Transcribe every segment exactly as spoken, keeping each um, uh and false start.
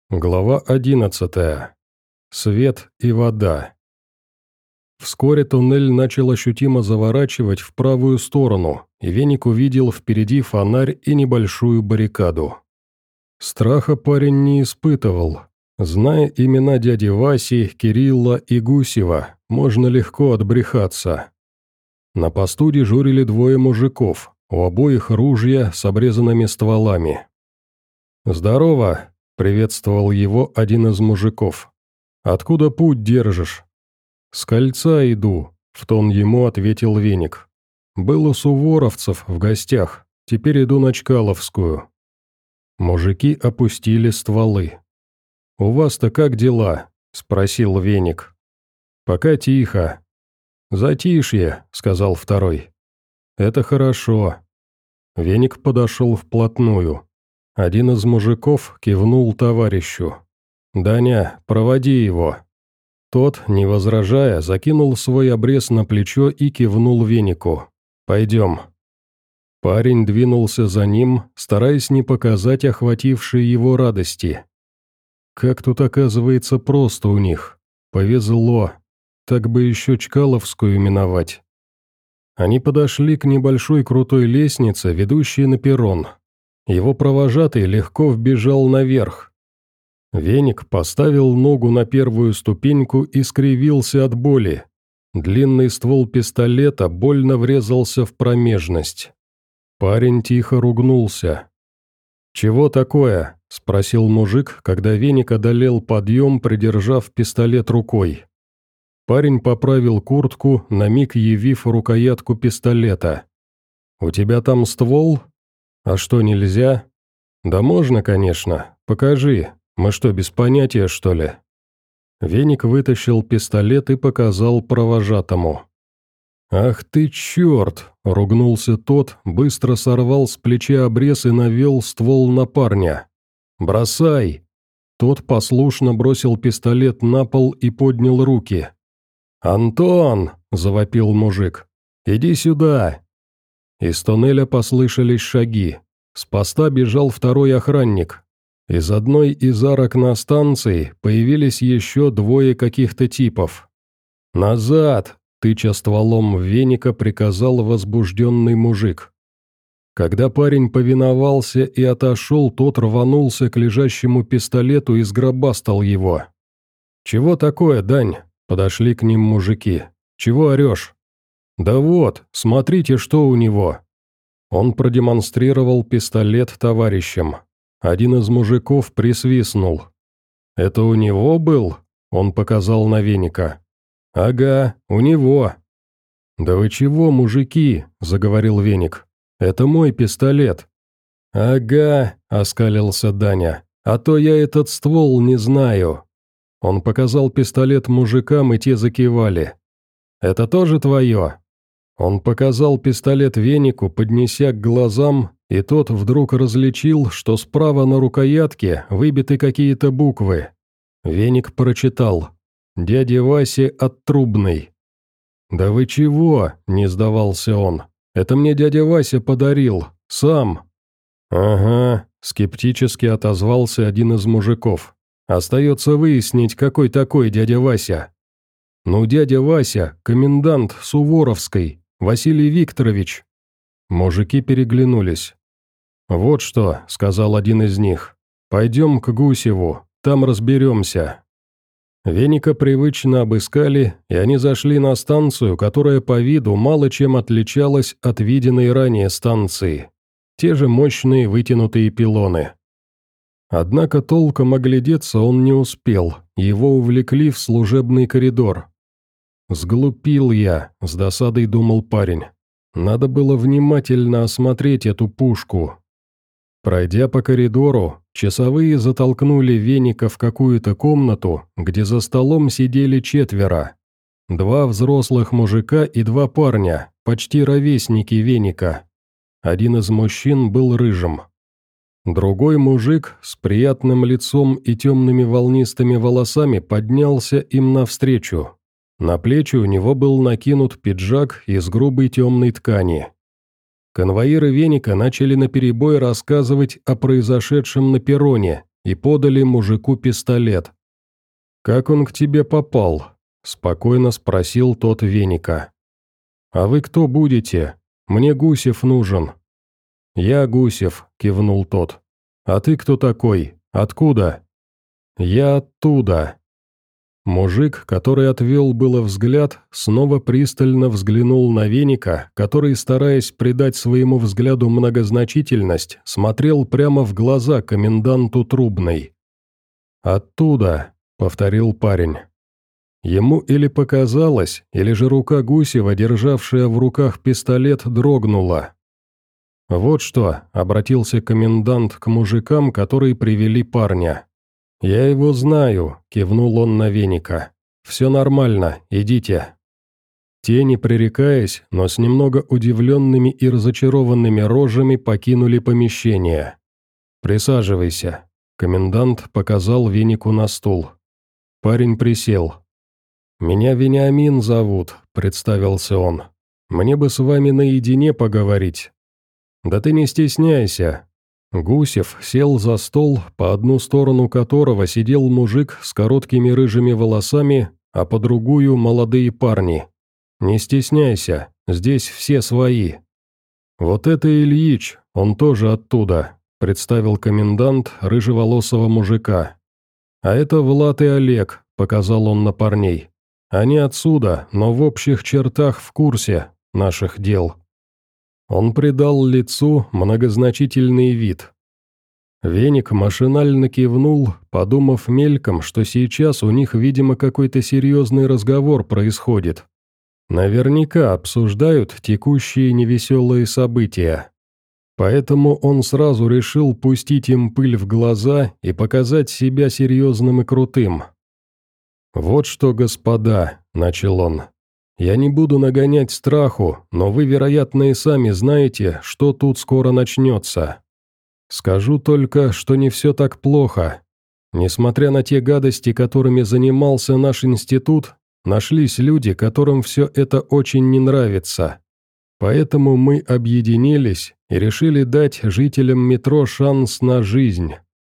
Глава одиннадцатая. Свет и вода. Вскоре туннель начал ощутимо заворачивать в правую сторону, и Веник увидел впереди фонарь и небольшую баррикаду. Страха парень не испытывал. Зная имена дяди Васи, Кирилла и Гусева, можно легко отбрехаться. На посту дежурили двое мужиков, у обоих ружья с обрезанными стволами. «Здорово!» — приветствовал его один из мужиков. «Откуда путь держишь?» «С кольца иду», — в тон ему ответил Веник. «Был у суворовцев в гостях, теперь иду на Чкаловскую». Мужики опустили стволы. «У вас-то как дела?» — спросил Веник. «Пока тихо». «Затишье», — сказал второй. «Это хорошо». Веник подошел вплотную. Один из мужиков кивнул товарищу. «Даня, проводи его». Тот, не возражая, закинул свой обрез на плечо и кивнул Венику. «Пойдем». Парень двинулся за ним, стараясь не показать охватившей его радости. Как тут оказывается просто у них. Повезло. Так бы еще Чкаловскую миновать. Они подошли к небольшой крутой лестнице, ведущей на перрон. Его провожатый легко вбежал наверх. Веник поставил ногу на первую ступеньку и скривился от боли. Длинный ствол пистолета больно врезался в промежность. Парень тихо ругнулся. «Чего такое?» – спросил мужик, когда Веник одолел подъем, придержав пистолет рукой. Парень поправил куртку, на миг явив рукоятку пистолета. «У тебя там ствол? А что, нельзя?» «Да можно, конечно. Покажи. Мы что, без понятия, что ли?» Веник вытащил пистолет и показал провожатому. «Ах ты черт!» – ругнулся тот, быстро сорвал с плеча обрез и навел ствол на парня. «Бросай!» Тот послушно бросил пистолет на пол и поднял руки. «Антон!» – завопил мужик. «Иди сюда!» Из туннеля послышались шаги. С поста бежал второй охранник. Из одной из арок на станции появились еще двое каких-то типов. «Назад!» – тыча стволом в Веника, приказал возбужденный мужик. Когда парень повиновался и отошел, тот рванулся к лежащему пистолету и сгробастал его. «Чего такое, Дань?» – подошли к ним мужики. «Чего орешь?» «Да вот, смотрите, что у него!» Он продемонстрировал пистолет товарищам. Один из мужиков присвистнул. «Это у него был?» – он показал на Веника. «Ага, у него». «Да вы чего, мужики?» – заговорил Веник. «Это мой пистолет». «Ага», – оскалился Даня, – «а то я этот ствол не знаю». Он показал пистолет мужикам, и те закивали. «Это тоже твое?» Он показал пистолет Венику, поднеся к глазам, и тот вдруг различил, что справа на рукоятке выбиты какие-то буквы. Веник прочитал: «Дядя Вася от Трубной». «Да вы чего?» – не сдавался он. «Это мне дядя Вася подарил. Сам». «Ага», – скептически отозвался один из мужиков. «Остается выяснить, какой такой дядя Вася». «Ну, дядя Вася – комендант Суворовской, Василий Викторович». Мужики переглянулись. «Вот что», – сказал один из них. «Пойдем к Гусеву, там разберемся». Веника привычно обыскали, и они зашли на станцию, которая по виду мало чем отличалась от виденной ранее станции. Те же мощные вытянутые пилоны. Однако толком оглядеться он не успел, его увлекли в служебный коридор. «Сглупил я», — с досадой думал парень. «Надо было внимательно осмотреть эту пушку». Пройдя по коридору, часовые затолкнули Веника в какую-то комнату, где за столом сидели четверо. Два взрослых мужика и два парня, почти ровесники Веника. Один из мужчин был рыжим. Другой мужик с приятным лицом и темными волнистыми волосами поднялся им навстречу. На плечи у него был накинут пиджак из грубой темной ткани. Конвоиры Веника начали наперебой рассказывать о произошедшем на перроне, и подали мужику пистолет. «Как он к тебе попал?» – спокойно спросил тот Веника. «А вы кто будете? Мне Гусев нужен». «Я Гусев», – кивнул тот. «А ты кто такой? Откуда?» «Я оттуда». Мужик, который отвел было взгляд, снова пристально взглянул на Веника, который, стараясь придать своему взгляду многозначительность, смотрел прямо в глаза коменданту Трубной. «Оттуда», — повторил парень. Ему или показалось, или же рука Гусева, державшая в руках пистолет, дрогнула. «Вот что», — обратился комендант к мужикам, которые привели парня. «Я его знаю», — кивнул он на Веника. «Все нормально, идите». Те, не пререкаясь, но с немного удивленными и разочарованными рожами покинули помещение. «Присаживайся», — комендант показал Венику на стул. Парень присел. «Меня Вениамин зовут», — представился он. «Мне бы с вами наедине поговорить». «Да ты не стесняйся». Гусев сел за стол, по одну сторону которого сидел мужик с короткими рыжими волосами, а по другую – молодые парни. «Не стесняйся, здесь все свои». «Вот это Ильич, он тоже оттуда», – представил комендант рыжеволосого мужика. «А это Влад и Олег», – показал он на парней. «Они отсюда, но в общих чертах в курсе наших дел». Он придал лицу многозначительный вид. Веник машинально кивнул, подумав мельком, что сейчас у них, видимо, какой-то серьезный разговор происходит. Наверняка обсуждают текущие невеселые события. Поэтому он сразу решил пустить им пыль в глаза и показать себя серьезным и крутым. «Вот что, господа», — начал он. «Я не буду нагонять страху, но вы, вероятно, и сами знаете, что тут скоро начнется. Скажу только, что не все так плохо. Несмотря на те гадости, которыми занимался наш институт, нашлись люди, которым все это очень не нравится. Поэтому мы объединились и решили дать жителям метро шанс на жизнь».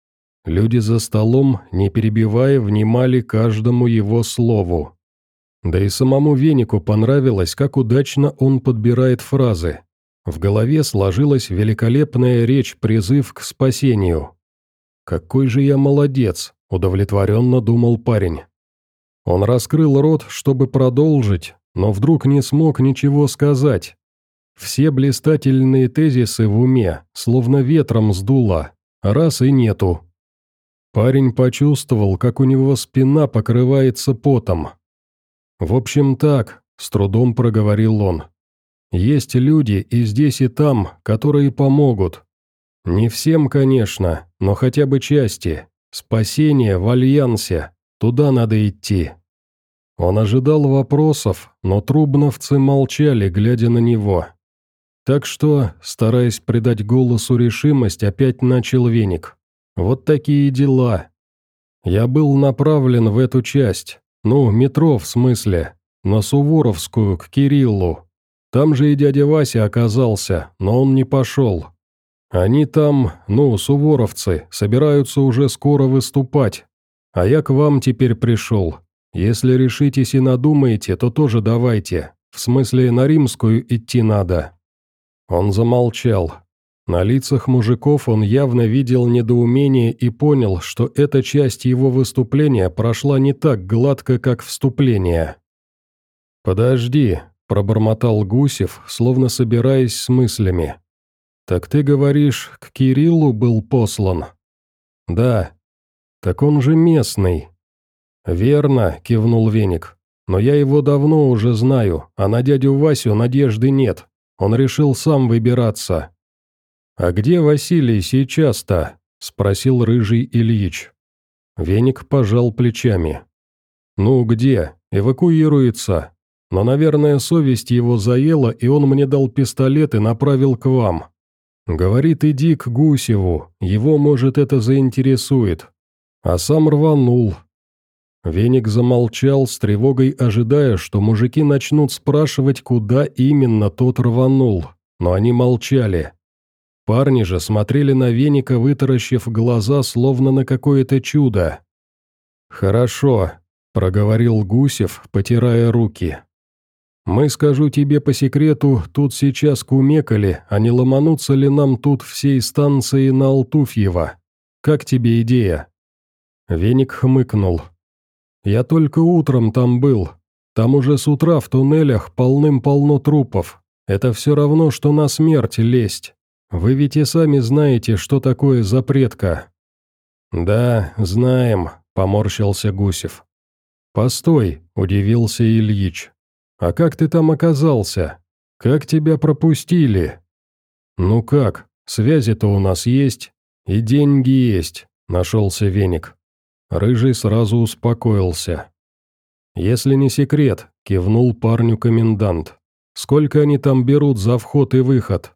Люди за столом, не перебивая, внимали каждому его слову. Да и самому Венику понравилось, как удачно он подбирает фразы. В голове сложилась великолепная речь-призыв к спасению. «Какой же я молодец!» – удовлетворенно думал парень. Он раскрыл рот, чтобы продолжить, но вдруг не смог ничего сказать. Все блистательные тезисы в уме, словно ветром сдуло, раз и нету. Парень почувствовал, как у него спина покрывается потом. «В общем так», — с трудом проговорил он. «Есть люди и здесь, и там, которые помогут. Не всем, конечно, но хотя бы части. Спасение в Альянсе. Туда надо идти». Он ожидал вопросов, но трубновцы молчали, глядя на него. Так что, стараясь придать голосу решимость, опять начал Веник. «Вот такие дела. Я был направлен в эту часть. Ну, метро в смысле, на Суворовскую, к Кириллу. Там же и дядя Вася оказался, но он не пошел. Они там, ну, суворовцы, собираются уже скоро выступать. А я к вам теперь пришел. Если решитесь и надумаете, то тоже давайте. В смысле, на Римскую идти надо». Он замолчал. На лицах мужиков он явно видел недоумение и понял, что эта часть его выступления прошла не так гладко, как вступление. «Подожди», – пробормотал Гусев, словно собираясь с мыслями. «Так ты говоришь, к Кириллу был послан?» «Да». «Так он же местный». «Верно», – кивнул Веник. «Но я его давно уже знаю, а на дядю Васю надежды нет. Он решил сам выбираться». «А где Василий сейчас-то?» – спросил рыжий Ильич. Веник пожал плечами. «Ну где? Эвакуируется. Но, наверное, совесть его заела, и он мне дал пистолет и направил к вам. Говорит, иди к Гусеву, его, может, это заинтересует. А сам рванул». Веник замолчал, с тревогой ожидая, что мужики начнут спрашивать, куда именно тот рванул, но они молчали. Парни же смотрели на Веника, вытаращив глаза, словно на какое-то чудо. «Хорошо», — проговорил Гусев, потирая руки. «Мы, скажу тебе по секрету, тут сейчас кумекали, а не ломанутся ли нам тут всей станции на Алтуфьево? Как тебе идея?» Веник хмыкнул. «Я только утром там был. Там уже с утра в туннелях полным-полно трупов. Это все равно, что на смерть лезть. Вы ведь и сами знаете, что такое запретка». «Да, знаем», — поморщился Гусев. «Постой», — удивился Ильич. «А как ты там оказался? Как тебя пропустили?» «Ну как, связи-то у нас есть, и деньги есть», — нашелся Веник. Рыжий сразу успокоился. «Если не секрет», — кивнул парню комендант. «Сколько они там берут за вход и выход?»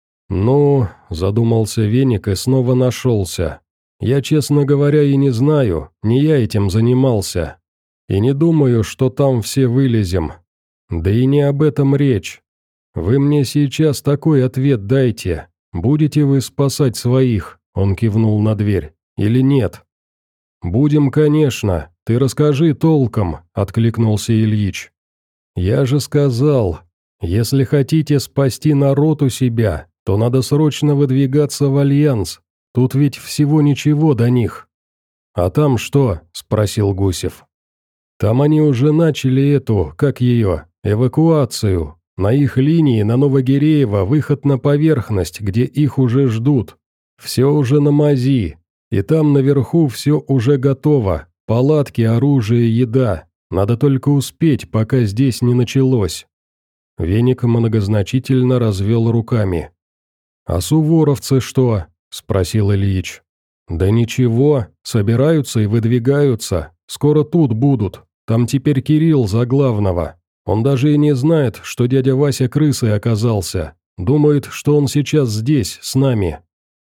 «Ну», — задумался Веник и снова нашелся. «Я, честно говоря, и не знаю, не я этим занимался. И не думаю, что там все вылезем. Да и не об этом речь. Вы мне сейчас такой ответ дайте. Будете вы спасать своих?» — он кивнул на дверь. «Или нет?» «Будем, конечно. Ты расскажи толком», — откликнулся Ильич. «Я же сказал, если хотите спасти народ у себя, то надо срочно выдвигаться в Альянс. Тут ведь всего ничего до них». «А там что?» – спросил Гусев. «Там они уже начали эту, как ее, эвакуацию. На их линии на Новогиреево выход на поверхность, где их уже ждут. Все уже на мази. И там наверху все уже готово. Палатки, оружие, еда. Надо только успеть, пока здесь не началось». Веник многозначительно развел руками. «А суворовцы что?» – спросил Ильич. «Да ничего, собираются и выдвигаются. Скоро тут будут. Там теперь Кирилл за главного. Он даже и не знает, что дядя Вася крысой оказался. Думает, что он сейчас здесь, с нами».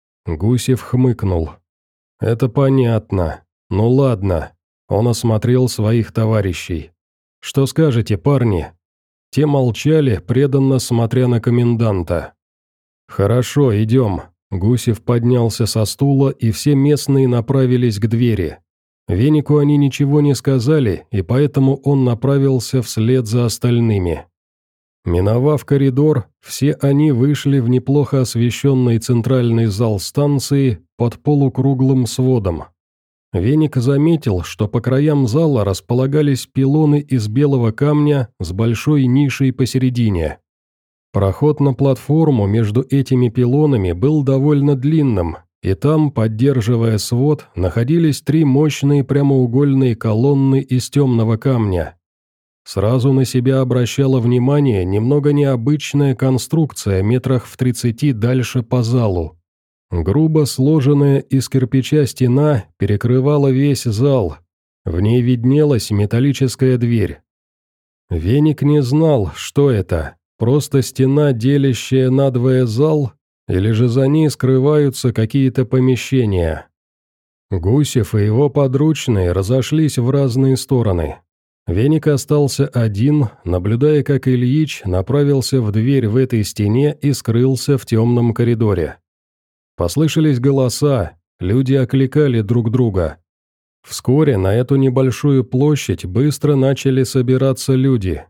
Гусев хмыкнул. «Это понятно. Ну ладно». Он осмотрел своих товарищей. «Что скажете, парни?» Те молчали, преданно смотря на коменданта. «Хорошо, идем». Гусев поднялся со стула, и все местные направились к двери. Венику они ничего не сказали, и поэтому он направился вслед за остальными. Миновав коридор, все они вышли в неплохо освещенный центральный зал станции под полукруглым сводом. Веник заметил, что по краям зала располагались пилоны из белого камня с большой нишей посередине. Проход на платформу между этими пилонами был довольно длинным, и там, поддерживая свод, находились три мощные прямоугольные колонны из темного камня. Сразу на себя обращала внимание немного необычная конструкция метрах в тридцати дальше по залу. Грубо сложенная из кирпича стена перекрывала весь зал. В ней виднелась металлическая дверь. Веник не знал, что это, просто стена, делящая надвое зал, или же за ней скрываются какие-то помещения. Гусев и его подручные разошлись в разные стороны. Веник остался один, наблюдая, как Ильич направился в дверь в этой стене и скрылся в темном коридоре. Послышались голоса, люди окликали друг друга. Вскоре на эту небольшую площадь быстро начали собираться люди.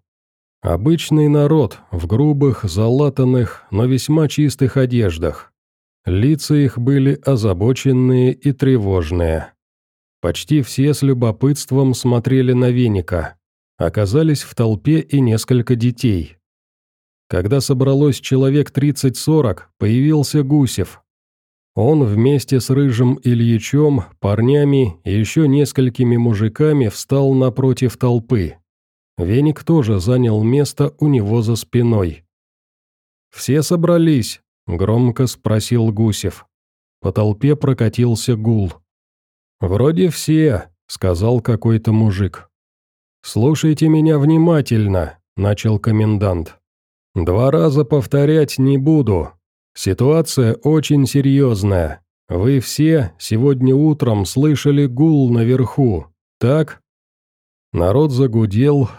Обычный народ в грубых, залатанных, но весьма чистых одеждах. Лица их были озабоченные и тревожные. Почти все с любопытством смотрели на Веника. Оказались в толпе и несколько детей. Когда собралось человек тридцать-сорок, появился Гусев. Он вместе с Рыжим Ильичом, парнями и еще несколькими мужиками встал напротив толпы. Веник тоже занял место у него за спиной. «Все собрались?» – громко спросил Гусев. По толпе прокатился гул. «Вроде все», – сказал какой-то мужик. «Слушайте меня внимательно», – начал комендант. «Два раза повторять не буду. Ситуация очень серьезная. Вы все сегодня утром слышали гул наверху, так?» Народ загудел,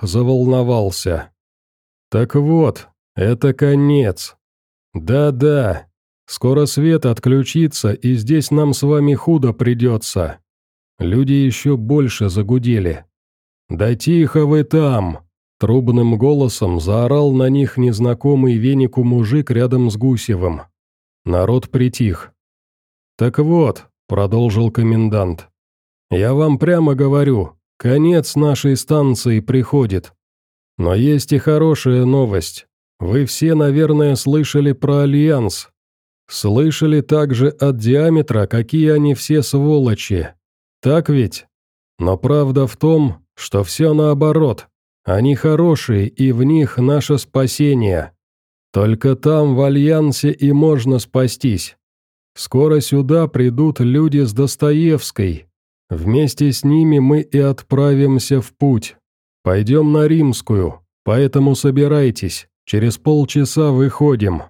заволновался. «Так вот, это конец. Да-да, Скоро свет отключится, и здесь нам с вами худо придется». Люди еще больше загудели. «Да тихо вы там!» – трубным голосом заорал на них незнакомый венику мужик рядом с Гусевым. Народ притих. «Так вот», – продолжил комендант, – «я вам прямо говорю, конец нашей станции приходит. Но есть и хорошая новость. Вы все, наверное, слышали про Альянс. Слышали также от Диаметра, какие они все сволочи. Так ведь? Но правда в том, что все наоборот. Они хорошие, и в них наше спасение. Только там, в Альянсе, и можно спастись. Скоро сюда придут люди с Достоевской. Вместе с ними мы и отправимся в путь. Пойдем на Римскую, поэтому собирайтесь, через полчаса выходим».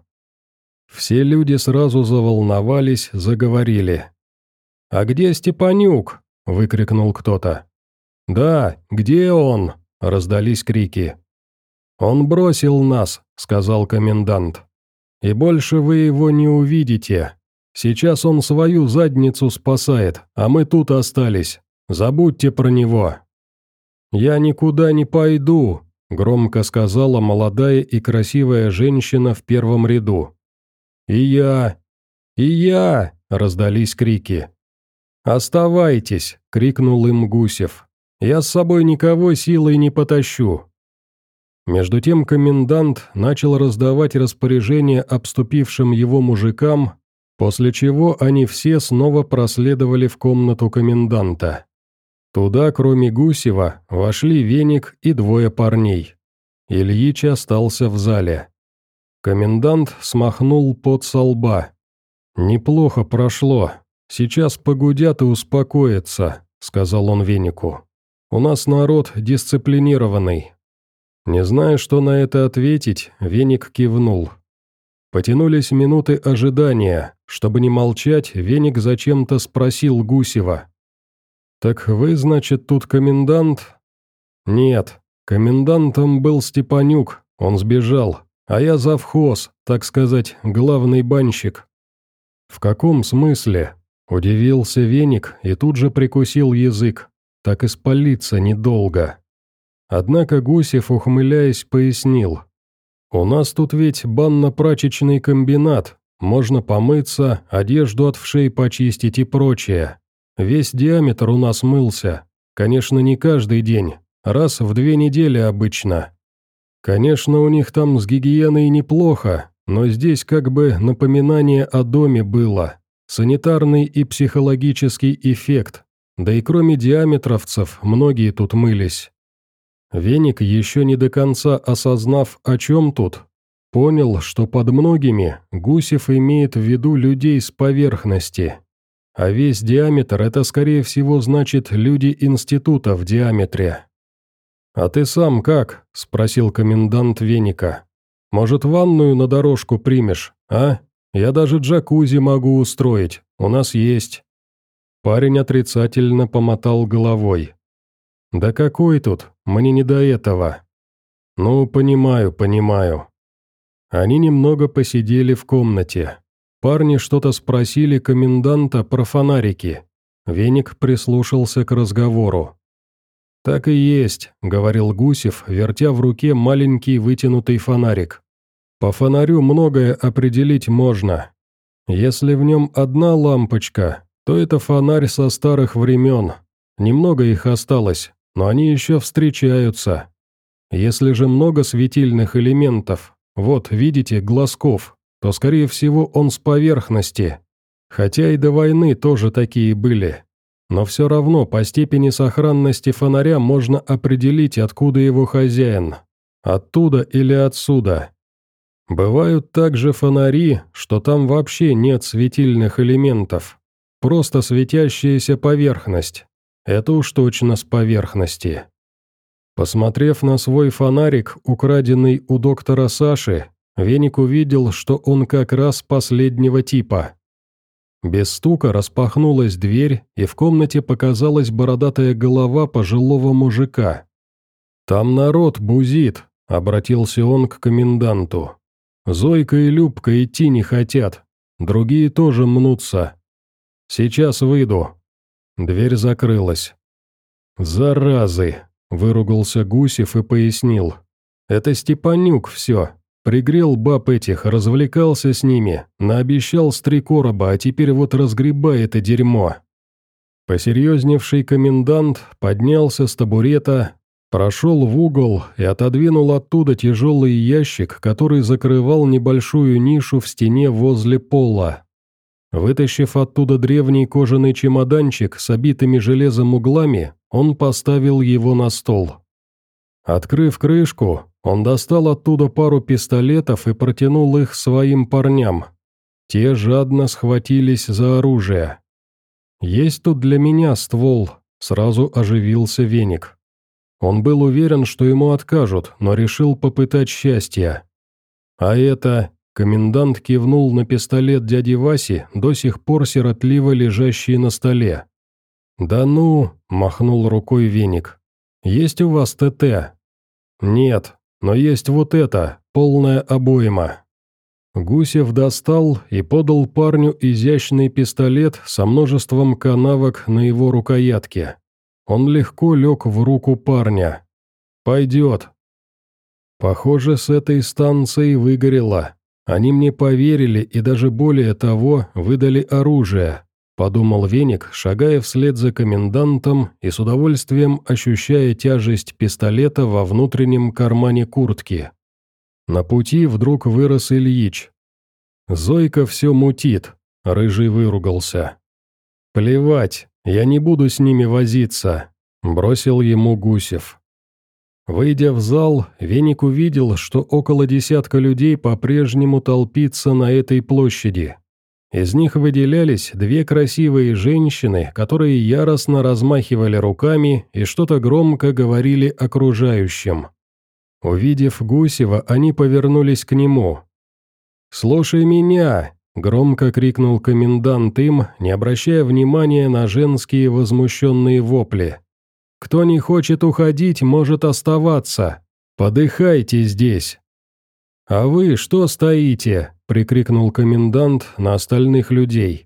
Все люди сразу заволновались, заговорили. «А где Степанюк?» – выкрикнул кто-то. «Да, где он?» – раздались крики. «Он бросил нас», – сказал комендант. «И больше вы его не увидите. Сейчас он свою задницу спасает, а мы тут остались. Забудьте про него». «Я никуда не пойду», – громко сказала молодая и красивая женщина в первом ряду. «И я! И я!» – раздались крики. «Оставайтесь!» – крикнул им Гусев. «Я с собой никого силой не потащу». Между тем комендант начал раздавать распоряжения обступившим его мужикам, после чего они все снова проследовали в комнату коменданта. Туда, кроме Гусева, вошли Веник и двое парней. Ильич остался в зале. Комендант смахнул пот со лба. «Неплохо прошло. Сейчас погудят и успокоятся», — сказал он Венику. «У нас народ дисциплинированный». Не зная, что на это ответить, Веник кивнул. Потянулись минуты ожидания. Чтобы не молчать, Веник зачем-то спросил Гусева. «Так вы, значит, тут комендант?» «Нет, комендантом был Степанюк, он сбежал, а я завхоз, так сказать, главный банщик». «В каком смысле?» – удивился Веник и тут же прикусил язык, так и спалиться недолго. Однако Гусев, ухмыляясь, пояснил. «У нас тут ведь банно-прачечный комбинат, можно помыться, одежду от вшей почистить и прочее. Весь Диаметр у нас мылся, конечно, не каждый день, раз в две недели обычно. Конечно, у них там с гигиеной неплохо, но здесь как бы напоминание о доме было, санитарный и психологический эффект, да и кроме диаметровцев многие тут мылись». Веник, еще не до конца осознав, о чем тут, понял, что под многими Гусев имеет в виду людей с поверхности. А весь диаметр – это, скорее всего, значит люди института в диаметре. «А ты сам как?» – спросил комендант Веника. «Может, ванную на дорожку примешь, а? Я даже джакузи могу устроить, у нас есть». Парень отрицательно помотал головой. «Да какой тут? Мне не до этого». «Ну, понимаю, понимаю». Они немного посидели в комнате. Парни что-то спросили коменданта про фонарики. Веник прислушался к разговору. «Так и есть», — говорил Гусев, вертя в руке маленький вытянутый фонарик. «По фонарю многое определить можно. Если в нем одна лампочка, то это фонарь со старых времен. Немного их осталось, но они еще встречаются. Если же много светильных элементов, вот, видите, глазков, то, скорее всего, он с поверхности. Хотя и до войны тоже такие были. Но все равно по степени сохранности фонаря можно определить, откуда его хозяин. Оттуда или отсюда. Бывают также фонари, что там вообще нет светильных элементов. Просто светящаяся поверхность. Это уж точно с поверхности. Посмотрев на свой фонарик, украденный у доктора Саши, Веник увидел, что он как раз последнего типа. Без стука распахнулась дверь, и в комнате показалась бородатая голова пожилого мужика. «Там народ бузит», — обратился он к коменданту. «Зойка и Любка идти не хотят. другие тоже мнутся. Сейчас выйду». Дверь закрылась. «Заразы!» – выругался Гусев и пояснил. «Это Степанюк все. Пригрел баб этих, развлекался с ними, наобещал с три короба, а теперь вот разгребай это дерьмо». Посерьезневший комендант поднялся с табурета, прошел в угол и отодвинул оттуда тяжелый ящик, который закрывал небольшую нишу в стене возле пола. Вытащив оттуда древний кожаный чемоданчик с обитыми железом углами, он поставил его на стол. Открыв крышку, он достал оттуда пару пистолетов и протянул их своим парням. Те жадно схватились за оружие. «Есть тут для меня ствол», — сразу оживился Веник. Он был уверен, что ему откажут, но решил попытать счастья. «А это...» — комендант кивнул на пистолет дяди Васи, до сих пор сиротливо лежащий на столе. «Да ну...» — махнул рукой Веник. «Есть у вас ТТ?» «Нет, но есть вот это, полная обойма». Гусев достал и подал парню изящный пистолет со множеством канавок на его рукоятке. Он легко лег в руку парня. «Пойдет». «Похоже, с этой станцией выгорело. Они мне поверили и даже более того, выдали оружие», – подумал Веник, шагая вслед за комендантом и с удовольствием ощущая тяжесть пистолета во внутреннем кармане куртки. На пути вдруг вырос Ильич. «Зойка все мутит», – Рыжий выругался. «Плевать, я не буду с ними возиться», – бросил ему Гусев. Выйдя в зал, Веник увидел, что около десятка людей по-прежнему толпится на этой площади. Из них выделялись две красивые женщины, которые яростно размахивали руками и что-то громко говорили окружающим. Увидев Гусева, они повернулись к нему. «Слушай меня!» – громко крикнул комендант им, не обращая внимания на женские возмущенные вопли. «Кто не хочет уходить, может оставаться. Подыхайте здесь!» «А вы что стоите?» – прикрикнул комендант на остальных людей.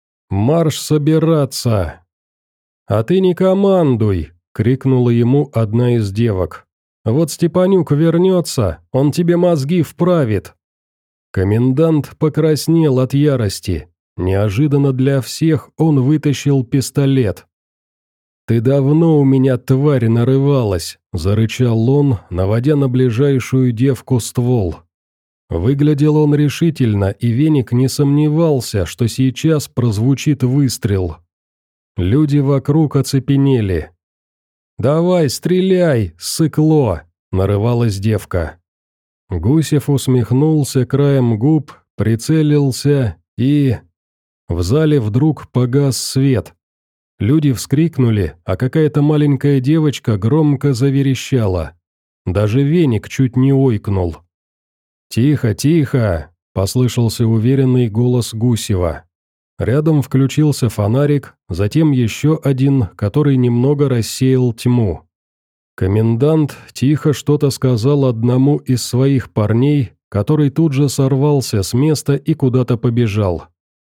«Марш собираться!» «А ты не командуй!» – крикнула ему одна из девок. «Вот Степанюк вернется, он тебе мозги вправит!» Комендант покраснел от ярости. Неожиданно для всех он вытащил пистолет. «Ты давно у меня, тварь, нарывалась!» – зарычал он, наводя на ближайшую девку ствол. Выглядел он решительно, и Веник не сомневался, что сейчас прозвучит выстрел. Люди вокруг оцепенели. «Давай, стреляй, сыкло!» – нарывалась девка. Гусев усмехнулся краем губ, прицелился и... В зале вдруг погас свет. Люди вскрикнули, а какая-то маленькая девочка громко заверещала. Даже Веник чуть не ойкнул. «Тихо, тихо!» – послышался уверенный голос Гусева. Рядом включился фонарик, затем еще один, который немного рассеял тьму. Комендант тихо что-то сказал одному из своих парней, который тут же сорвался с места и куда-то побежал.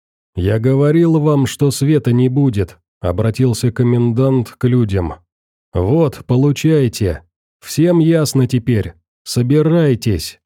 «Я говорил вам, что света не будет», – обратился комендант к людям. «Вот, получайте. Всем ясно теперь. Собирайтесь».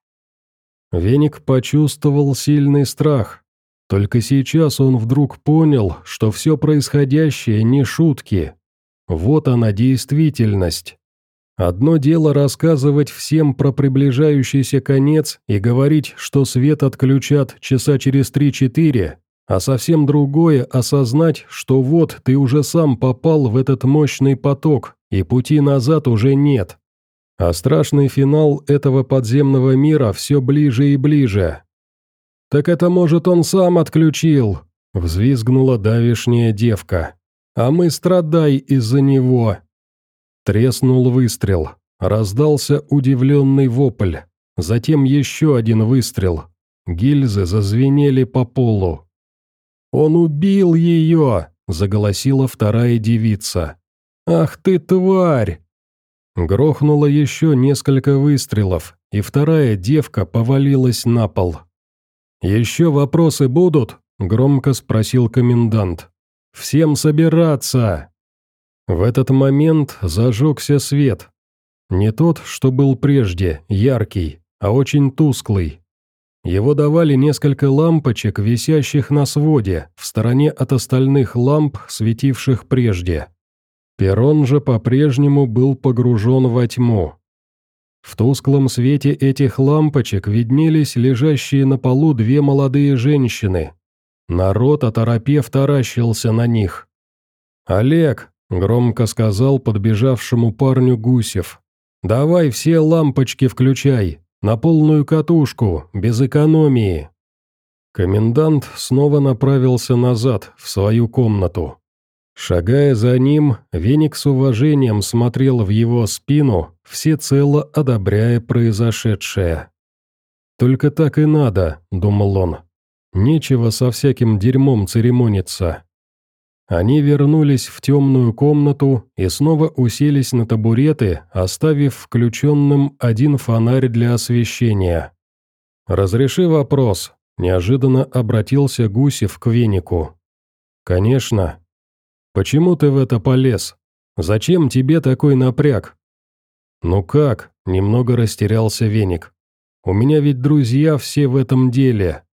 Веник почувствовал сильный страх. Только сейчас он вдруг понял, что все происходящее не шутки. Вот она действительность. Одно дело рассказывать всем про приближающийся конец и говорить, что свет отключат часа через три-четыре, а совсем другое осознать, что вот ты уже сам попал в этот мощный поток, и пути назад уже нет. А страшный финал этого подземного мира все ближе и ближе. «Так это, может, он сам отключил?» – взвизгнула давешняя девка. «А мы страдай из-за него!» Треснул выстрел. Раздался удивленный вопль. Затем еще один выстрел. Гильзы зазвенели по полу. «Он убил ее!» – заголосила вторая девица. «Ах ты, тварь!» Грохнуло еще несколько выстрелов, и вторая девка повалилась на пол. «Еще вопросы будут?» громко спросил комендант. «Всем собираться!» В этот момент зажегся свет. Не тот, что был прежде, яркий, а очень тусклый. Его давали несколько лампочек, висящих на своде, в стороне от остальных ламп, светивших прежде. Перрон же по-прежнему был погружен во тьму. В тусклом свете этих лампочек виднелись лежащие на полу две молодые женщины. Народ, оторопев, таращился на них. «Олег», — громко сказал подбежавшему парню Гусев, — «давай все лампочки включай, на полную катушку, без экономии». Комендант снова направился назад, в свою комнату. Шагая за ним, Веник с уважением смотрел в его спину, всецело одобряя произошедшее. «Только так и надо», — думал он. «Нечего со всяким дерьмом церемониться». Они вернулись в темную комнату и снова уселись на табуреты, оставив включенным один фонарь для освещения. «Разреши вопрос», — неожиданно обратился Гусев к Венику. «Конечно. Почему ты в это полез? Зачем тебе такой напряг?» «Ну как?» – немного растерялся Веник. «У меня ведь друзья все в этом деле.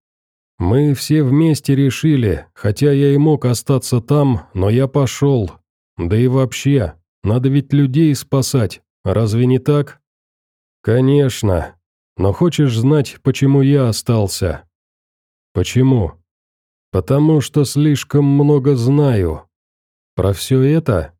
Мы все вместе решили, хотя я и мог остаться там, но я пошел. Да и вообще, надо ведь людей спасать, разве не так?» «Конечно. Но хочешь знать, почему я остался?» «Почему?» «Потому что слишком много знаю». «Про все это?»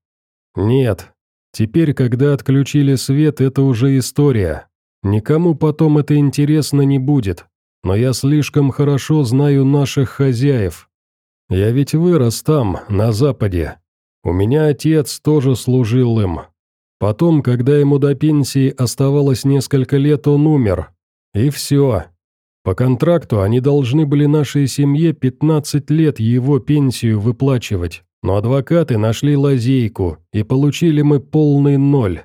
«Нет. Теперь, когда отключили свет, это уже история. Никому потом это интересно не будет. Но я слишком хорошо знаю наших хозяев. Я ведь вырос там, на Западе. У меня отец тоже служил им. Потом, когда ему до пенсии оставалось несколько лет, он умер. И все. По контракту они должны были нашей семье пятнадцать лет его пенсию выплачивать. Но адвокаты нашли лазейку, и получили мы полный ноль».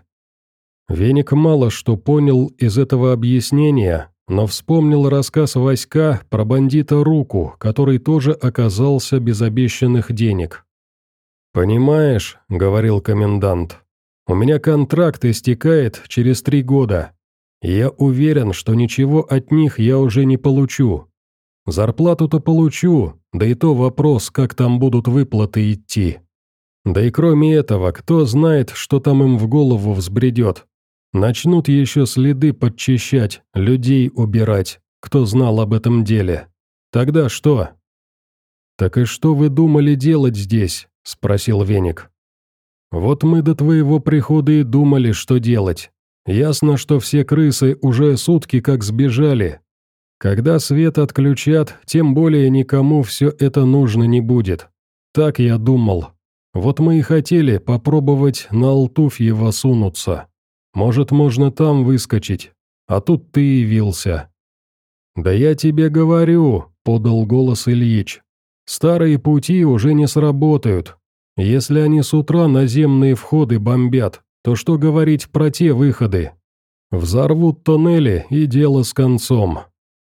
Веник мало что понял из этого объяснения, но вспомнил рассказ Васька про бандита Руку, который тоже оказался без обещанных денег. «Понимаешь», — говорил комендант, — «у меня контракт истекает через три года, и я уверен, что ничего от них я уже не получу. Зарплату-то получу, да и то вопрос, как там будут выплаты идти. Да и кроме этого, кто знает, что там им в голову взбредет. Начнут еще следы подчищать, людей убирать, кто знал об этом деле. Тогда что?» «Так и что вы думали делать здесь?» – спросил Веник. «Вот мы до твоего прихода и думали, что делать. Ясно, что все крысы уже сутки как сбежали. Когда свет отключат, тем более никому все это нужно не будет. Так я думал. Вот мы и хотели попробовать на Алтуфьево сунуться. Может, можно там выскочить. А тут ты явился». «Да я тебе говорю», — подал голос Ильич. «Старые пути уже не сработают. Если они с утра наземные входы бомбят, то что говорить про те выходы? Взорвут тоннели, и дело с концом».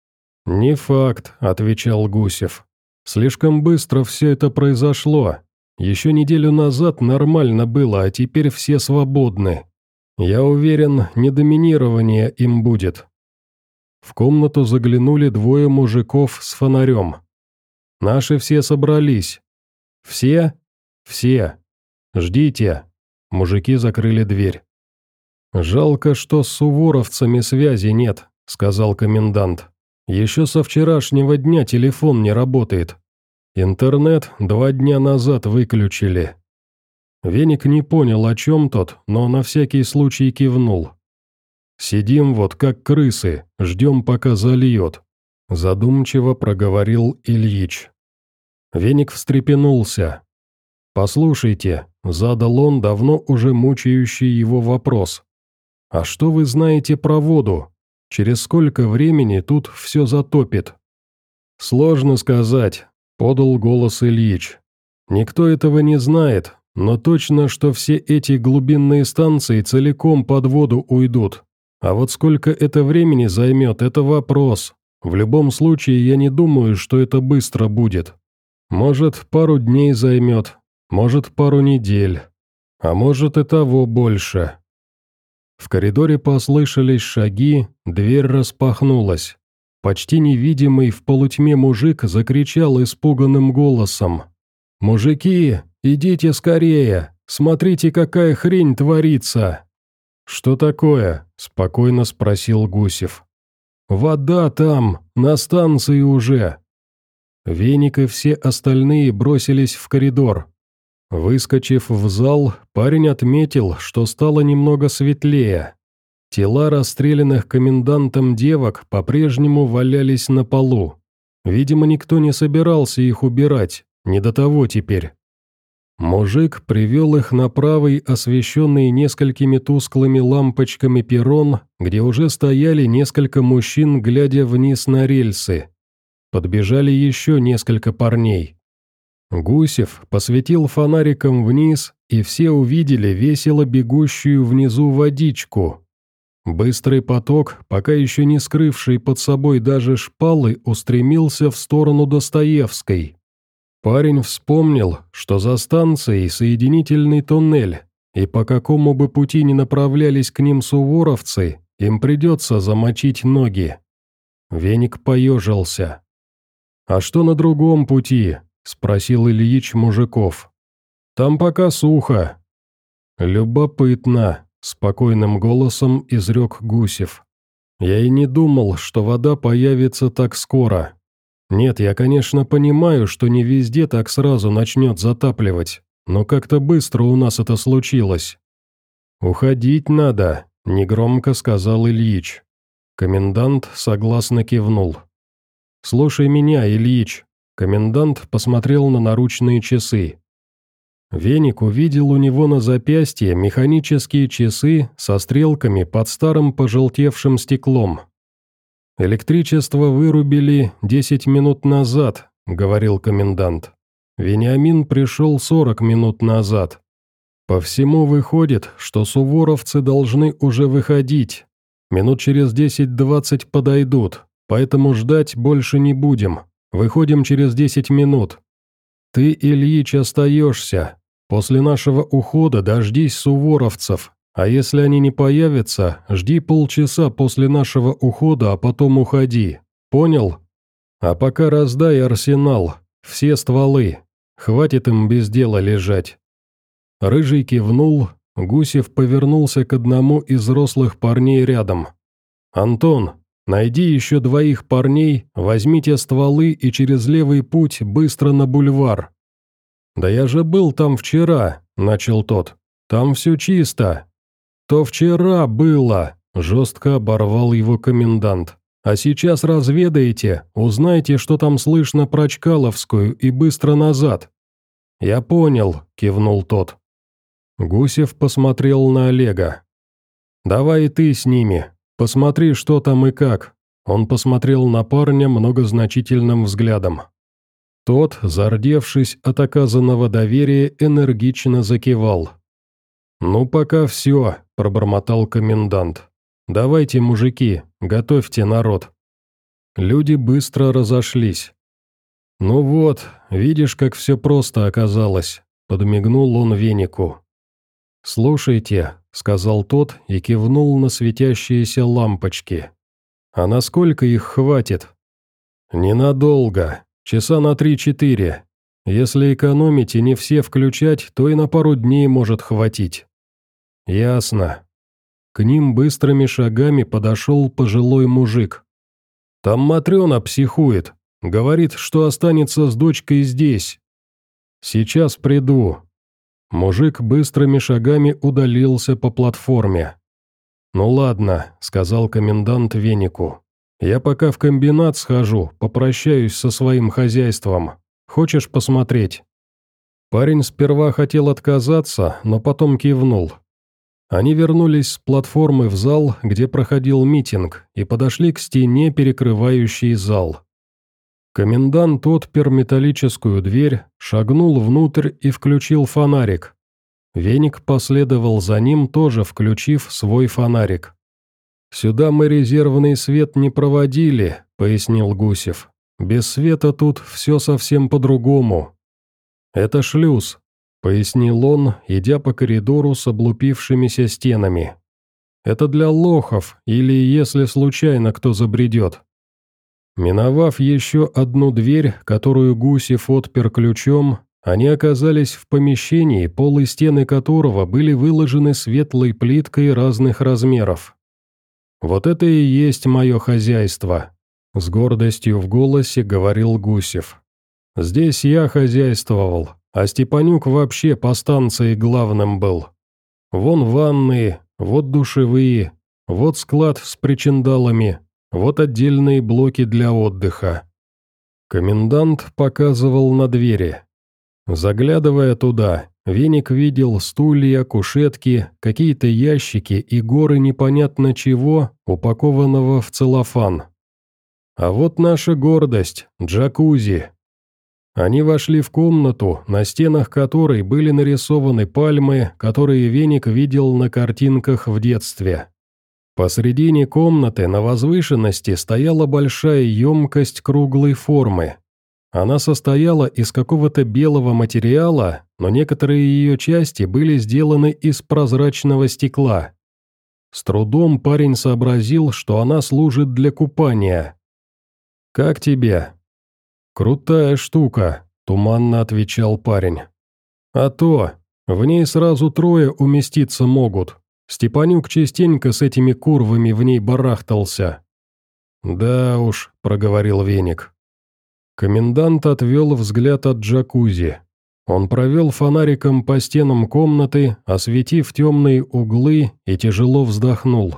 «Не факт», — отвечал Гусев. «Слишком быстро все это произошло. Еще неделю назад нормально было, а теперь все свободны. Я уверен, не доминирование им будет». В комнату заглянули двое мужиков с фонарем. «Наши все собрались». «Все?» «Все. Ждите». Мужики закрыли дверь. «Жалко, что с суворовцами связи нет», — сказал комендант. «Еще со вчерашнего дня телефон не работает. Интернет два дня назад выключили». Веник не понял, о чем тот, но на всякий случай кивнул. «Сидим вот как крысы, ждем, пока зальет», – задумчиво проговорил Ильич. Веник встрепенулся. «Послушайте», – задал он давно уже мучающий его вопрос. «А что вы знаете про воду? Через сколько времени тут все затопит?» «Сложно сказать», – подал голос Ильич. «Никто этого не знает, но точно, что все эти глубинные станции целиком под воду уйдут. А вот сколько это времени займет – это вопрос. В любом случае, я не думаю, что это быстро будет. Может, пару дней займет, может, пару недель, а может и того больше». В коридоре послышались шаги, дверь распахнулась. Почти невидимый в полутьме мужик закричал испуганным голосом: «Мужики, идите скорее! Смотрите, какая хрень творится!» «Что такое?» – спокойно спросил Гусев. «Вода там, на станции уже!» Веник и все остальные бросились в коридор. Выскочив в зал, парень отметил, что стало немного светлее. Тела расстрелянных комендантом девок по-прежнему валялись на полу. Видимо, никто не собирался их убирать, не до того теперь. Мужик привел их на правый, освещенный несколькими тусклыми лампочками перрон, где уже стояли несколько мужчин, глядя вниз на рельсы. Подбежали еще несколько парней. Гусев посветил фонариком вниз, и все увидели весело бегущую внизу водичку. Быстрый поток, пока еще не скрывший под собой даже шпалы, устремился в сторону Достоевской. Парень вспомнил, что за станцией соединительный туннель, и по какому бы пути ни направлялись к ним суворовцы, им придется замочить ноги. Веник поежился. «А что на другом пути?» – спросил Ильич мужиков. «Там пока сухо». «Любопытно», – спокойным голосом изрек Гусев. «Я и не думал, что вода появится так скоро. Нет, я, конечно, понимаю, что не везде так сразу начнет затапливать, но как-то быстро у нас это случилось». «Уходить надо», – негромко сказал Ильич. Комендант согласно кивнул. «Слушай меня, Ильич». Комендант посмотрел на наручные часы. Веник увидел у него на запястье механические часы со стрелками под старым пожелтевшим стеклом. «Электричество вырубили десять минут назад», — говорил комендант. «Вениамин пришел сорок минут назад. По всему выходит, что суворовцы должны уже выходить. Минут через десять-двадцать подойдут, поэтому ждать больше не будем. Выходим через десять минут. Ты, Ильич, остаешься. После нашего ухода дождись суворовцев, а если они не появятся, жди полчаса после нашего ухода, а потом уходи. Понял? А пока раздай арсенал, все стволы. Хватит им без дела лежать». Рыжий кивнул, Гусев повернулся к одному из рослых парней рядом. «Антон, найди еще двоих парней, возьмите стволы и через левый путь быстро на бульвар». «Да я же был там вчера», — начал тот. «Там все чисто». «То вчера было», — жестко оборвал его комендант. «А сейчас разведаете, узнайте, что там слышно про Чкаловскую, и быстро назад». «Я понял», — кивнул тот. Гусев посмотрел на Олега. «Давай и ты с ними. Посмотри, что там и как». Он посмотрел на парня многозначительным взглядом. Тот, зардевшись от оказанного доверия, энергично закивал. «Ну, пока все», – пробормотал комендант. «Давайте, мужики, готовьте народ». Люди быстро разошлись. «Ну вот, видишь, как все просто оказалось», – подмигнул он Венику. «Слушайте», — сказал тот и кивнул на светящиеся лампочки. «А насколько их хватит?» «Ненадолго. Часа на три-четыре. Если экономить и не все включать, то и на пару дней может хватить». «Ясно». К ним быстрыми шагами подошел пожилой мужик. «Там Матрена психует. Говорит, что останется с дочкой здесь». «Сейчас приду». Мужик быстрыми шагами удалился по платформе. «Ну ладно», — сказал комендант Венику. «Я пока в комбинат схожу, попрощаюсь со своим хозяйством. Хочешь посмотреть?» Парень сперва хотел отказаться, но потом кивнул. Они вернулись с платформы в зал, где проходил митинг, и подошли к стене, перекрывающей зал. Комендант отпер металлическую дверь, шагнул внутрь и включил фонарик. Веник последовал за ним, тоже включив свой фонарик. «Сюда мы резервный свет не проводили», — пояснил Гусев. Без света тут все совсем по-другому. Это шлюз, пояснил он, идя по коридору с облупившимися стенами. Это для лохов или если случайно кто забредет. Миновав еще одну дверь, которую Гусев отпер ключом, они оказались в помещении, пол и стены которого были выложены светлой плиткой разных размеров. «Вот это и есть мое хозяйство», — с гордостью в голосе говорил Гусев. «Здесь я хозяйствовал, а Степанюк вообще по станции главным был. Вон ванные, вот душевые, вот склад с причиндалами, вот отдельные блоки для отдыха». Комендант показывал на двери. Заглядывая туда, Веник видел стулья, кушетки, какие-то ящики и горы непонятно чего, упакованного в целлофан. А вот наша гордость – джакузи. Они вошли в комнату, на стенах которой были нарисованы пальмы, которые Веник видел на картинках в детстве. Посредине комнаты на возвышенности стояла большая емкость круглой формы. Она состояла из какого-то белого материала, но некоторые ее части были сделаны из прозрачного стекла. С трудом парень сообразил, что она служит для купания. «Как тебе?» «Крутая штука», — туманно отвечал парень. «А то, в ней сразу трое уместиться могут. Степанюк частенько с этими курвами в ней барахтался». «Да уж», — проговорил Веник. Комендант отвел взгляд от джакузи. Он провел фонариком по стенам комнаты, осветив темные углы, и тяжело вздохнул.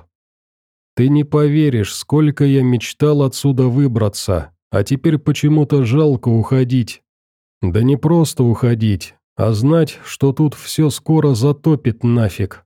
«Ты не поверишь, сколько я мечтал отсюда выбраться, а теперь почему-то жалко уходить. Да не просто уходить, а знать, что тут все скоро затопит нафиг».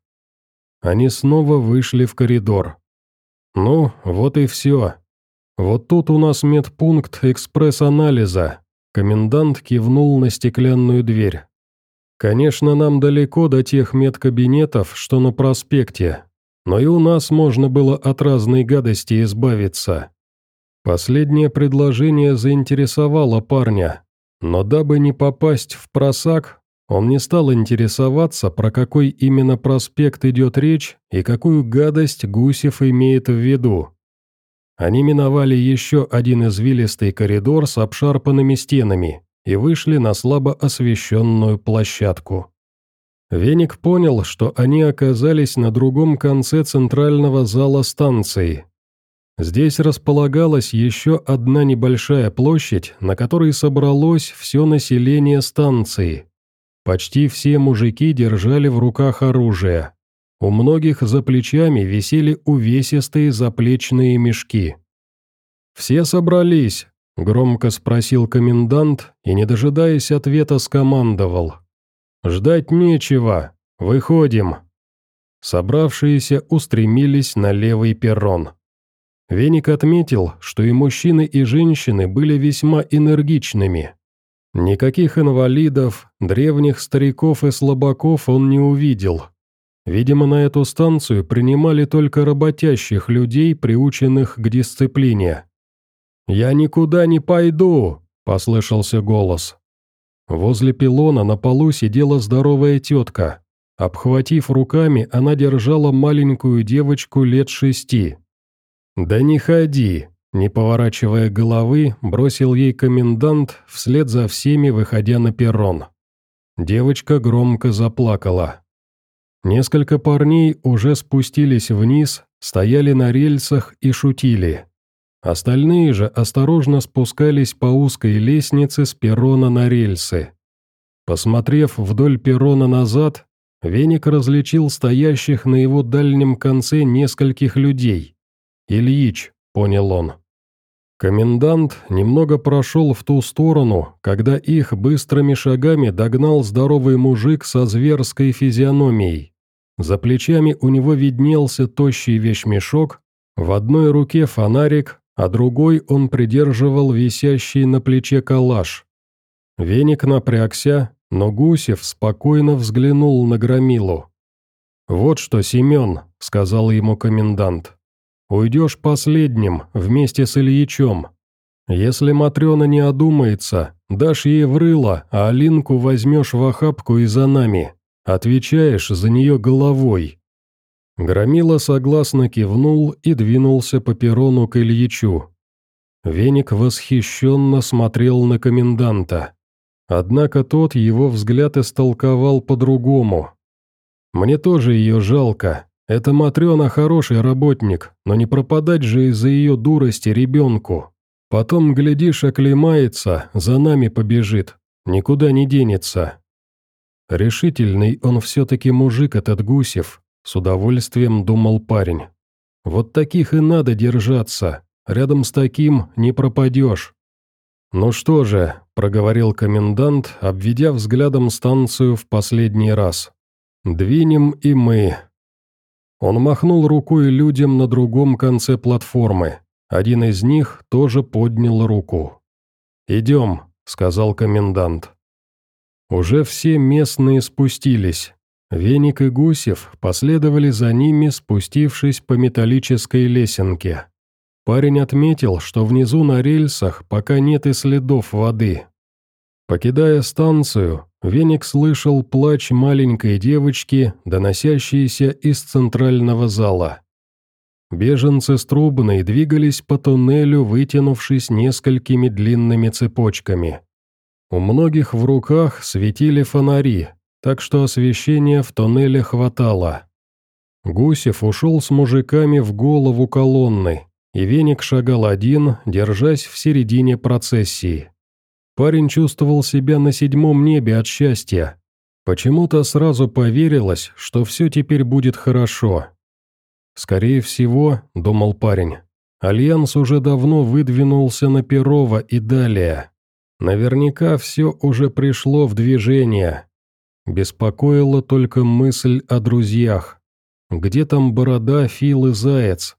Они снова вышли в коридор. «Ну, вот и все. Вот тут у нас медпункт экспресс-анализа», — комендант кивнул на стеклянную дверь. «Конечно, нам далеко до тех медкабинетов, что на проспекте, но и у нас можно было от разной гадости избавиться». Последнее предложение заинтересовало парня, но дабы не попасть в просак, он не стал интересоваться, про какой именно проспект идет речь и какую гадость Гусев имеет в виду. Они миновали еще один извилистый коридор с обшарпанными стенами и вышли на слабо освещенную площадку. Веник понял, что они оказались на другом конце центрального зала станции. Здесь располагалась еще одна небольшая площадь, на которой собралось все население станции. Почти все мужики держали в руках оружие. У многих за плечами висели увесистые заплечные мешки. «Все собрались?» – громко спросил комендант и, не дожидаясь ответа, скомандовал. «Ждать нечего. Выходим». Собравшиеся устремились на левый перрон. Веник отметил, что и мужчины, и женщины были весьма энергичными. Никаких инвалидов, древних стариков и слабаков он не увидел. Видимо, на эту станцию принимали только работящих людей, приученных к дисциплине. «Я никуда не пойду!» – послышался голос. Возле пилона на полу сидела здоровая тетка. Обхватив руками, она держала маленькую девочку лет шести. «Да не ходи!» – не поворачивая головы, бросил ей комендант, вслед за всеми выходя на перрон. Девочка громко заплакала. Несколько парней уже спустились вниз, стояли на рельсах и шутили. Остальные же осторожно спускались по узкой лестнице с перрона на рельсы. Посмотрев вдоль перрона назад, Веник различил стоящих на его дальнем конце нескольких людей. «Ильич», — понял он. Комендант немного прошел в ту сторону, когда их быстрыми шагами догнал здоровый мужик со зверской физиономией. За плечами у него виднелся тощий вещмешок, в одной руке фонарик, а другой он придерживал висящий на плече калаш. Веник напрягся, но Гусев спокойно взглянул на громилу. «Вот что, Семен», — сказал ему комендант, — «уйдешь последним, вместе с Ильичом. Если Матрена не одумается, дашь ей в рыло, а Алинку возьмешь в охапку и за нами. Отвечаешь за нее головой». Громила согласно кивнул и двинулся по перрону к Ильичу. Веник восхищенно смотрел на коменданта. Однако тот его взгляд истолковал по-другому. «Мне тоже ее жалко. Эта Матрена хороший работник, но не пропадать же из-за ее дурости ребенку. Потом, глядишь, оклемается, за нами побежит, никуда не денется». Решительный он все-таки мужик этот Гусев, с удовольствием думал парень. Вот таких и надо держаться, рядом с таким не пропадешь. «Ну что же», — проговорил комендант, обведя взглядом станцию в последний раз. «Двинем и мы». Он махнул рукой людям на другом конце платформы. Один из них тоже поднял руку. «Идем», — сказал комендант. Уже все местные спустились. Веник и Гусев последовали за ними, спустившись по металлической лесенке. Парень отметил, что внизу на рельсах пока нет и следов воды. Покидая станцию, Веник слышал плач маленькой девочки, доносящийся из центрального зала. Беженцы с Трубной двигались по туннелю, вытянувшись несколькими длинными цепочками. У многих в руках светили фонари, так что освещения в туннеле хватало. Гусев ушел с мужиками в голову колонны, и Веник шагал один, держась в середине процессии. Парень чувствовал себя на седьмом небе от счастья. Почему-то сразу поверилось, что все теперь будет хорошо. «Скорее всего, — думал парень, — Альянс уже давно выдвинулся на Перово и далее. Наверняка все уже пришло в движение». Беспокоила только мысль о друзьях. Где там Борода, Фил и Заяц?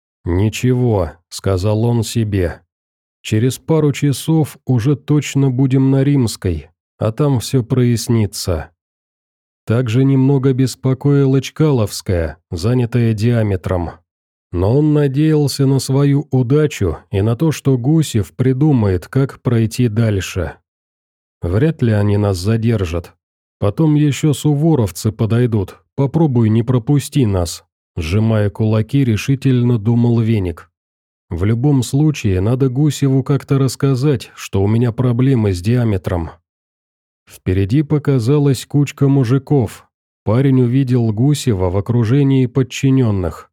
«Ничего», — сказал он себе. «Через пару часов уже точно будем на Римской, а там все прояснится». Также немного беспокоила Чкаловская, занятая диаметром. Но он надеялся на свою удачу и на то, что Гусев придумает, как пройти дальше. Вряд ли они нас задержат. Потом еще суворовцы подойдут, попробуй не пропусти нас, сжимая кулаки, решительно думал Веник. В любом случае, надо Гусеву как-то рассказать, что у меня проблемы с диаметром. Впереди показалась кучка мужиков. Парень увидел Гусева в окружении подчиненных.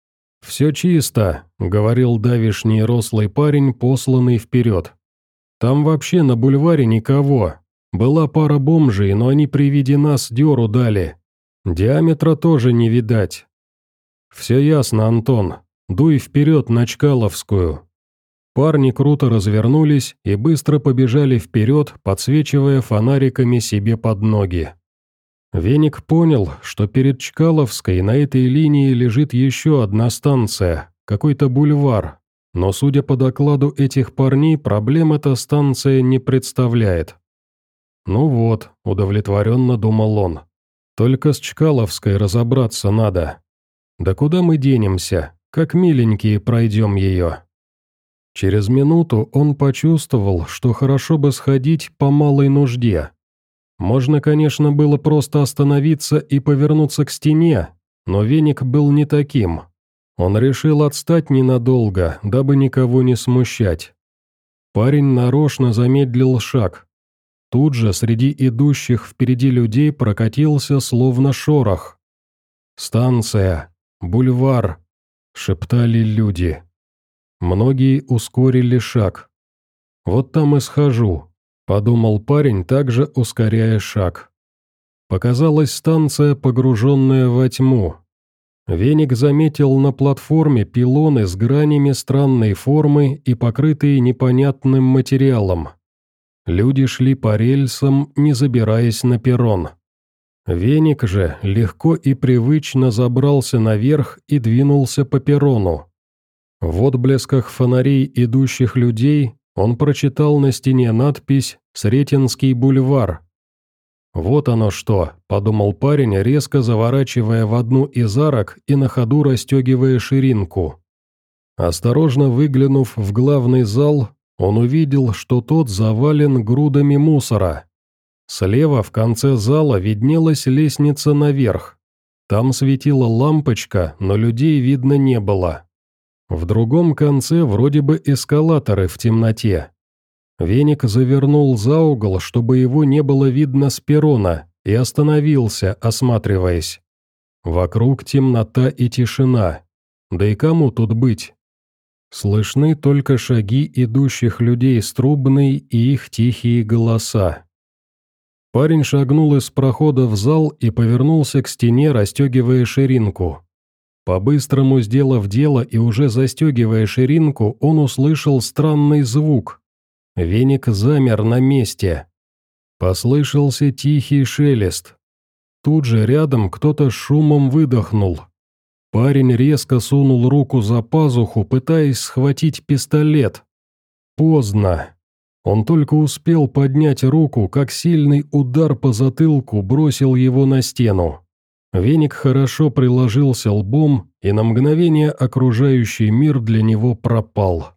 «Все чисто», — говорил давишний рослый парень, посланный вперед. «Там вообще на бульваре никого. Была пара бомжей, но они при виде нас дёру дали. Диаметра тоже не видать». «Все ясно, Антон. Дуй вперед на Чкаловскую». Парни круто развернулись и быстро побежали вперед, подсвечивая фонариками себе под ноги. Веник понял, что перед Чкаловской на этой линии лежит еще одна станция, какой-то бульвар, но, судя по докладу этих парней, проблем эта станция не представляет. «Ну вот», — удовлетворенно думал он, — «только с Чкаловской разобраться надо. Да куда мы денемся, как миленькие пройдем ее». Через минуту он почувствовал, что хорошо бы сходить по малой нужде. Можно, конечно, было просто остановиться и повернуться к стене, но Веник был не таким. Он решил отстать ненадолго, дабы никого не смущать. Парень нарочно замедлил шаг. Тут же среди идущих впереди людей прокатился словно шорох. «Станция! Бульвар!» — шептали люди. Многие ускорили шаг. «Вот там и схожу», — подумал парень, также ускоряя шаг. Показалась станция, погруженная во тьму. Веник заметил на платформе пилоны с гранями странной формы и покрытые непонятным материалом. Люди шли по рельсам, не забираясь на перрон. Веник же легко и привычно забрался наверх и двинулся по перрону. В отблесках фонарей идущих людей он прочитал на стене надпись «Сретенский бульвар». «Вот оно что», — подумал парень, резко заворачивая в одну из арок и на ходу расстегивая ширинку. Осторожно выглянув в главный зал, Он увидел, что тот завален грудами мусора. Слева в конце зала виднелась лестница наверх. Там светила лампочка, но людей видно не было. В другом конце вроде бы эскалаторы в темноте. Веник завернул за угол, чтобы его не было видно с перрона, и остановился, осматриваясь. Вокруг темнота и тишина. Да и кому тут быть? Слышны только шаги идущих людей с трубной и их тихие голоса. Парень шагнул из прохода в зал и повернулся к стене, расстегивая ширинку. По-быстрому сделав дело и уже застегивая ширинку, он услышал странный звук. Веник замер на месте. Послышался тихий шелест. Тут же рядом кто-то шумом выдохнул. Парень резко сунул руку за пазуху, пытаясь схватить пистолет. Поздно. Он только успел поднять руку, как сильный удар по затылку бросил его на стену. Веник хорошо приложился лбом, и на мгновение окружающий мир для него пропал.